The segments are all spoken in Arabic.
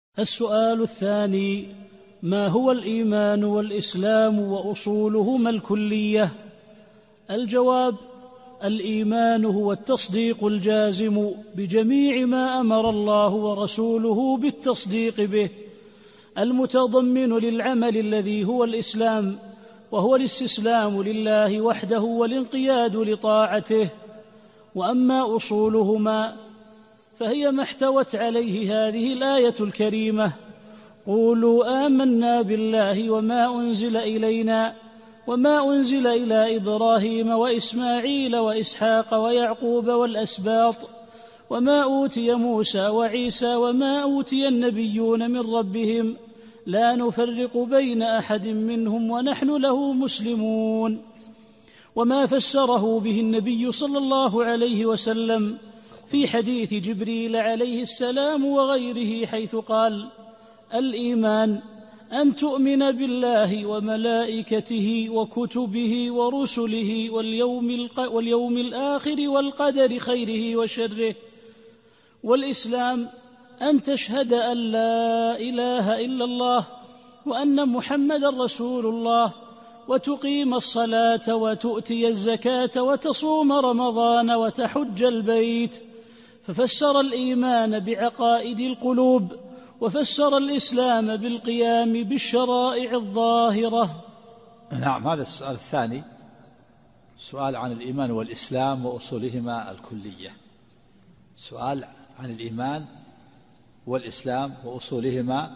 السؤال الثاني: ما هو الإيمان والإسلام وأصولهما الكلية؟ الجواب: الإيمان هو التصديق الجازم بجميع ما أمر الله ورسوله بالتصديق به، المتضمن للعمل الذي هو الإسلام، وهو الاستسلام لله وحده والانقياد لطاعته. وأما أصولهما فهي ما احتوت عليه هذه الآية الكريمة: قولوا آمنا بالله وما أنزل إلينا وما أنزل إلى إبراهيم وإسماعيل وإسحاق ويعقوب والأسباط وما أوتي موسى وعيسى وما أوتي النبيون من ربهم لا نفرق بين أحد منهم ونحن له مسلمون. وما فسره به النبي صلى الله عليه وسلم في حديث جبريل عليه السلام وغيره، حيث قال: الإيمان أن تؤمن بالله وملائكته وكتبه ورسله واليوم الآخر والقدر خيره وشره. والإسلام أن تشهد أن لا إله إلا الله وأن محمدا رسول الله، وتقيم الصلاة وتؤتي الزكاة وتصوم رمضان وتحج البيت. ففسر الإيمان بعقائد القلوب، وفسر الإسلام بالقيام بالشرائع الظاهرة. نعم، هذا السؤال الثاني سؤال عن الإيمان والإسلام وأصولهما الكلية، سؤال عن الإيمان والإسلام وأصولهما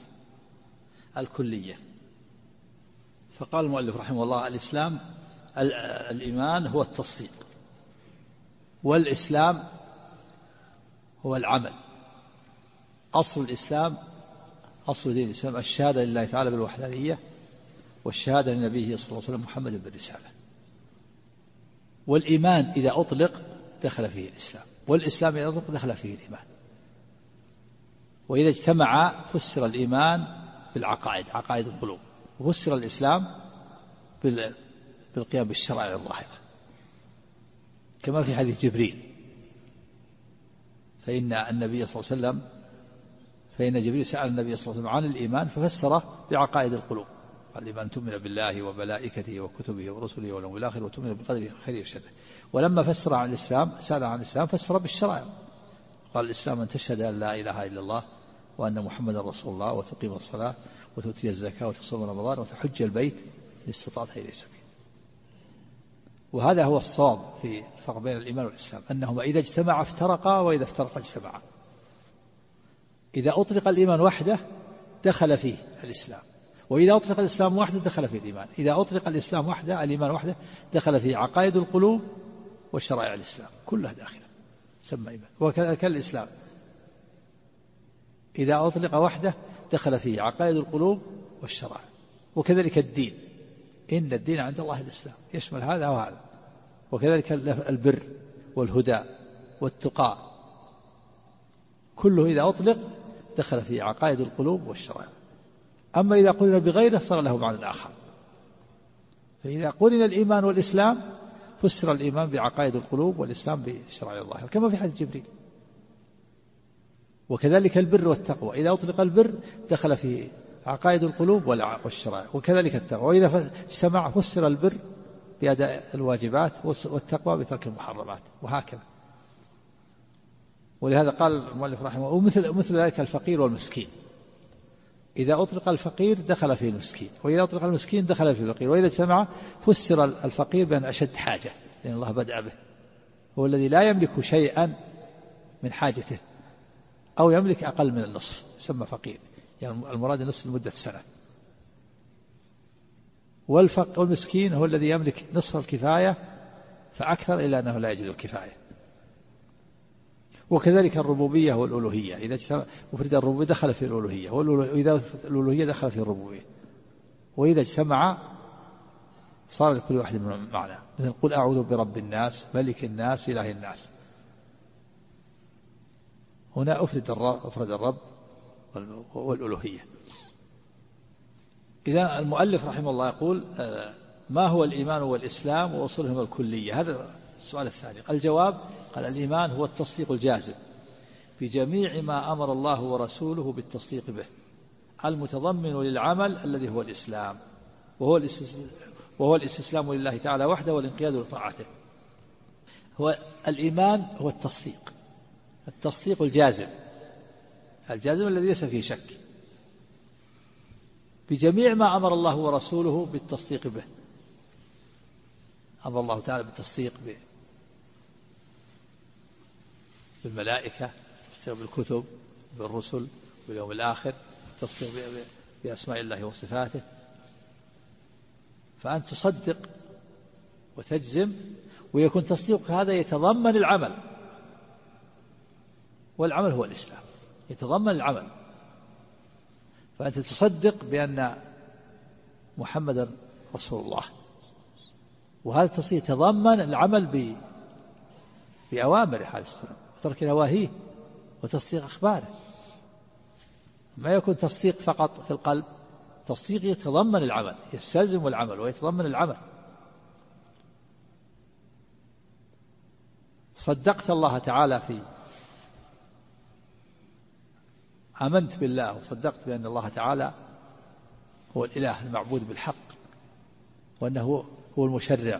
الكلية. فقال المؤلف رحمه الله: الإيمان هو التصديق، والإسلام هو العمل. أصل الإسلام، أصل دين الإسلام الشهادة لله تعالى بالوحدانية، والشهادة لنبيه صلى الله عليه وسلم محمد بالرسالة. والإيمان إذا أطلق دخل فيه الإسلام، والإسلام إذا أطلق دخل فيه الإيمان. وإذا اجتمع فسر الإيمان بالعقائد، عقائد القلوب، وفسر الإسلام بالقيام بالشرائع الظاهرة، كما في حديث جبريل. فإن جبريل سأل النبي صلى الله عليه وسلم عن الإيمان ففسره بعقائد القلوب: قال: الإيمان تؤمن بالله وملائكته وكتبه ورسله واليوم الآخر وتؤمن بالقدر خيره وشره. ولما فسر عن الإسلام، سأل عن الإسلام، فسر بالشرائع، قال: الإسلام أن تشهد أن لا إله إلا الله وأن محمدا رسول الله، وتقيم الصلاة وتؤتي الزكاة وتصوم رمضان وتحج البيت إن استطعت إليه سبيلا. وهذا هو الصواب في الفرق بين الإيمان والإسلام، أنهما إذا اجتمعا افترقا، وإذا افترقا اجتمعا. إذا أطلق الإيمان وحده دخل فيه الإسلام، وإذا أطلق الإسلام وحده دخل فيه الإيمان. إذا أطلق الإسلام وحده، الإيمان وحده، دخل فيه عقائد القلوب وشرائع الإسلام كلها داخلة، سمى إيمان. وكذلك الإسلام إذا أطلق وحده دخل فيه عقائد القلوب والشرائع. وكذلك الدين، إن الدين عند الله الإسلام، يشمل هذا وهذا. وكذلك البر والهدى والتقى، كله إذا أطلق دخل فيه عقائد القلوب والشرائع. أما إذا قلنا بغيره صار له معنى آخر. فإذا قلنا الإيمان والإسلام فسر الإيمان بعقائد القلوب والإسلام بالشرائع الظاهرة، كما في حديث جبريل. وكذلك البر والتقوى، إذا أطلق البر دخل فيه عقائد القلوب والشرائع، وكذلك التقوى. وإذا اجتمع فسر البر بأداء الواجبات والتقوى بترك المحرمات، وهكذا. ولهذا قال المؤلف رحمه الله: ومثل ذلك الفقير والمسكين، إذا أطلق الفقير دخل فيه المسكين، وإذا أطلق المسكين دخل فيه الفقير. وإذا اجتمع فسر الفقير بأن أشد حاجة، لأن الله بدأ به، هو الذي لا يملك شيئا من حاجته، أو يملك أقل من النصف، يسمى فقير، يعني المراد النصف لمدة سنة. والمسكين هو الذي يملك نصف الكفاية فأكثر، إلا أنه لا يجد الكفاية. وكذلك الربوبية والألوهية، إذا أفرد الربوبية دخل في الألوهية، وإذا الألوهية دخل في الربوبية. وإذا اجتمع صار لكل واحد من معنى، مثل: قل أعوذ برب الناس ملك الناس إله الناس. هنا أفرد الرب والألوهية. إذا المؤلف رحمه الله يقول: ما هو الإيمان والإسلام وأصولهما الكلية؟ هذا السؤال الثاني. الجواب: قال: الإيمان هو التصديق الجازم بجميع ما أمر الله ورسوله بالتصديق به، المتضمن للعمل الذي هو الإسلام، وهو الاستسلام لله تعالى وحده والانقياد لطاعته. هو الإيمان هو التصديق الجازم الذي ليس فيه شك، بجميع ما أمر الله ورسوله بالتصديق به. أمر الله تعالى بالتصديق بالملائكة، التصديق بالكتب، بالرسل، باليوم الآخر، التصديق بأسماء الله وصفاته. فأن تصدق وتجزم، ويكون تصديقك هذا يتضمن العمل، والعمل هو الإسلام، يتضمن العمل. فأنت تصدق بأن محمدا رسول الله، وهذا التصديق يتضمن العمل بأوامره عليه السلام وترك نواهيه وتصديق أخباره. ما يكون تصديق فقط في القلب، تصديق يتضمن العمل، يستلزم العمل ويتضمن العمل. صدقت الله تعالى آمنت بالله وصدقت بأن الله تعالى هو الإله المعبود بالحق، وأنه هو المشرع،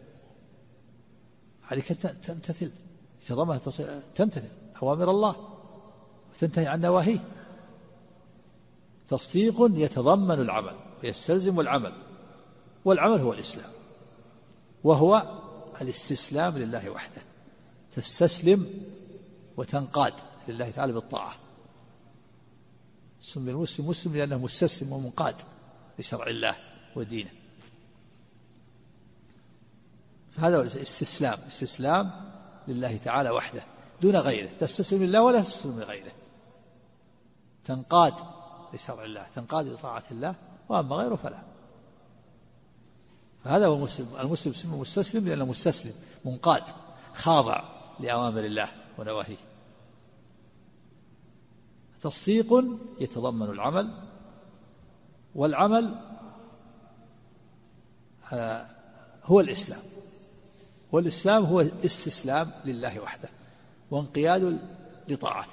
عليك تمتثل، تمتثل أوامر الله وتنتهي عن نواهيه. تصديق يتضمن العمل ويستلزم العمل، والعمل هو الإسلام، وهو الاستسلام لله وحده، تستسلم وتنقاد لله تعالى بالطاعة. سمي المسلم مسلم لأنه مستسلم ومنقاد لشرع الله ودينه. فهذا هو استسلام لله تعالى وحده دون غيره، تستسلم لله ولا تستسلم لغيره، تنقاد لشرع الله، تنقاد لطاعة الله، وأما غيره فلا. فهذا هو المسلم اسمه مستسلم لأنه مستسلم منقاد خاضع لأوامر الله ونواهيه. تصديق يتضمن العمل، والعمل هو الإسلام، والإسلام هو الاستسلام لله وحده وانقياد لطاعته.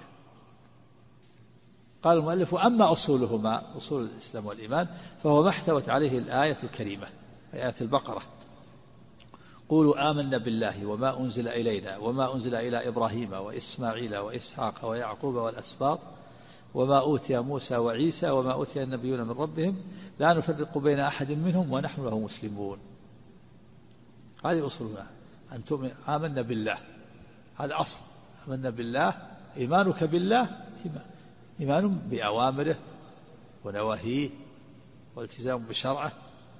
قال المؤلف: أما أصولهما، أصول الإسلام والإيمان، فهو ما احتوت عليه الآية الكريمة، آية البقرة: قولوا آمنا بالله وما أنزل إلينا وما أنزل إلى إبراهيم وإسماعيل وإسحاق ويعقوب والأسباط وما أوتي موسى وعيسى وما أوتي النبيون من ربهم لا نفرق بين أحد منهم ونحن له مسلمون. هذه أصولنا، أن تؤمن آمنا بالله، هذا أصل. آمنا بالله، إيمانك بالله إيمان بأوامره ونواهيه والتزام بشرعه.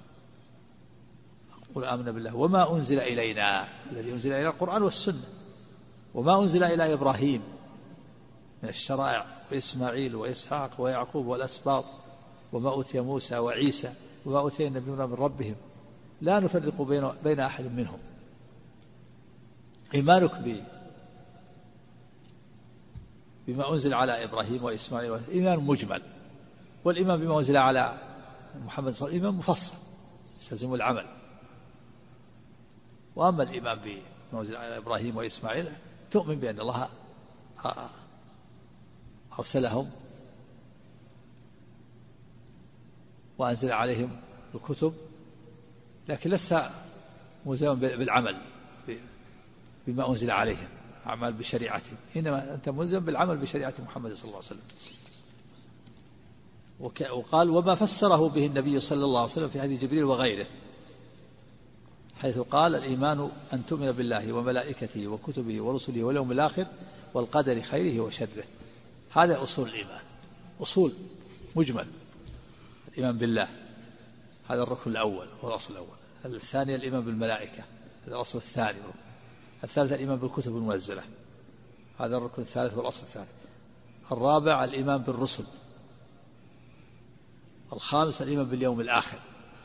قل آمنا بالله وما أنزل إلينا، الذي أنزل إلى القرآن والسنة، وما أنزل إلى إبراهيم من الشرائع، وإسماعيل وإسحاق ويعقوب والأسباط وما أوتي موسى وعيسى وما أوتي النبيون من ربهم لا نفرق بين أحد منهم. إيمانك بما أنزل على إبراهيم وإسماعيل إيمان مجمل، والإيمان بما أنزل على محمد صلى الله عليه وسلم إيمان مفصل يستلزم العمل. وأما الإيمان بما أنزل على إبراهيم وإسماعيل، تؤمن بأن الله أرسلهم وأنزل عليهم الكتب، لكن لست ملزما بالعمل بما أنزل عليهم، أعمال بشريعته، إنما أنت ملزم بالعمل بشريعة محمد صلى الله عليه وسلم. وقال: وما فسره به النبي صلى الله عليه وسلم في حديث جبريل وغيره، حيث قال: الإيمان أن تؤمن بالله وملائكته وكتبه ورسله واليوم الآخر والقدر خيره وشره. هذا أصول الإيمان، أصول مجمل. الإيمان بالله هذا الركن الأول والأصل الأول. الثاني الإيمان بالملائكة، هذا الأصل الثاني. الثالث الإيمان بالكتب المنزلة، هذا الركن الثالث والأصل الثالث. الرابع الإيمان بالرسل. الخامس الإيمان باليوم الآخر،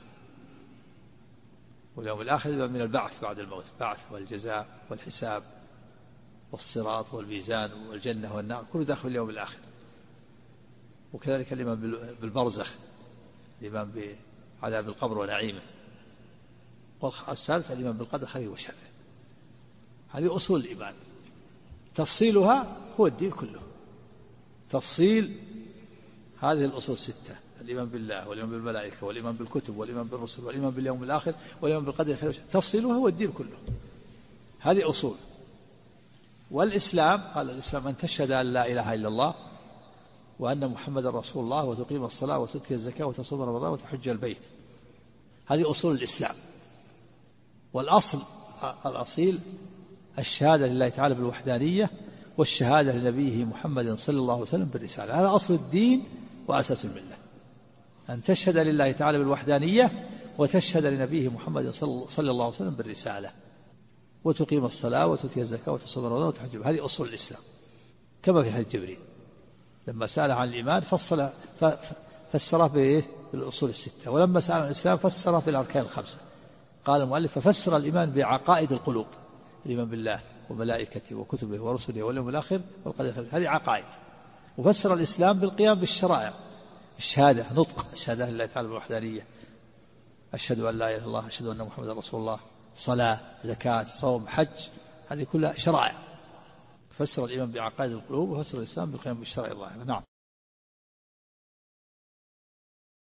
واليوم الآخر من البعث بعد الموت، بعث والجزاء والحساب والصراط والميزان والجنة والنار، كل داخل اليوم الآخر. وكذلك الإيمان بالبرزخ، الإيمان بعذاب القبر ونعيمه. والثالث الإيمان بالقدر خيره وشره. هذه أصول الإيمان، تفصيلها هو الدين كله. تفصيل هذه الأصول الستة: الإيمان بالله والإيمان بالملائكة والإيمان بالكتب والإيمان بالرسل والإيمان باليوم الآخر والإيمان بالقدر خير وشر، تفصيله هو الدين كله. هذه أصول. والإسلام قال: الإسلام أن تشهد أن لا إله إلا الله وأن محمد رسول الله وتقيم الصلاة وتؤتي الزكاة وتصوم رمضان وتحج البيت. هذه أصول الإسلام. والأصل الأصيل الشهادة لله تعالى بالوحدانية والشهادة لنبيه محمد صلى الله عليه وسلم بالرسالة. هذا أصل الدين وأساس الملة، أن تشهد لله تعالى بالوحدانية وتشهد لنبيه محمد صلى الله عليه وسلم بالرسالة وتقيم الصلاة وتؤتي الزكاة وتصوم رمضان وتحج. هذه أصول الإسلام، كما في حديث جبريل لما سأل عن الإيمان فسره بالأصول الستة، ولما سأل عن الإسلام فسره بالأركان الخمسة. قال المؤلف: ففسر الإيمان بعقائد القلوب، الإيمان بالله وملائكته وكتبه ورسله واليوم الآخر والقدر خير، هذه عقائد. وفسر الإسلام بالقيام بالشرائع، الشهادة، نطق الشهادة لله تعالى بالوحدانية، أشهد أن لا إله إلا الله، أشهد أن محمد رسول الله، صلاة، زكاة، صوم، حج، هذه كلها شرائع. فسر الإيمان بعقائد القلوب وفسر الإسلام بالقيام بالشرائع الظاهرة. نعم.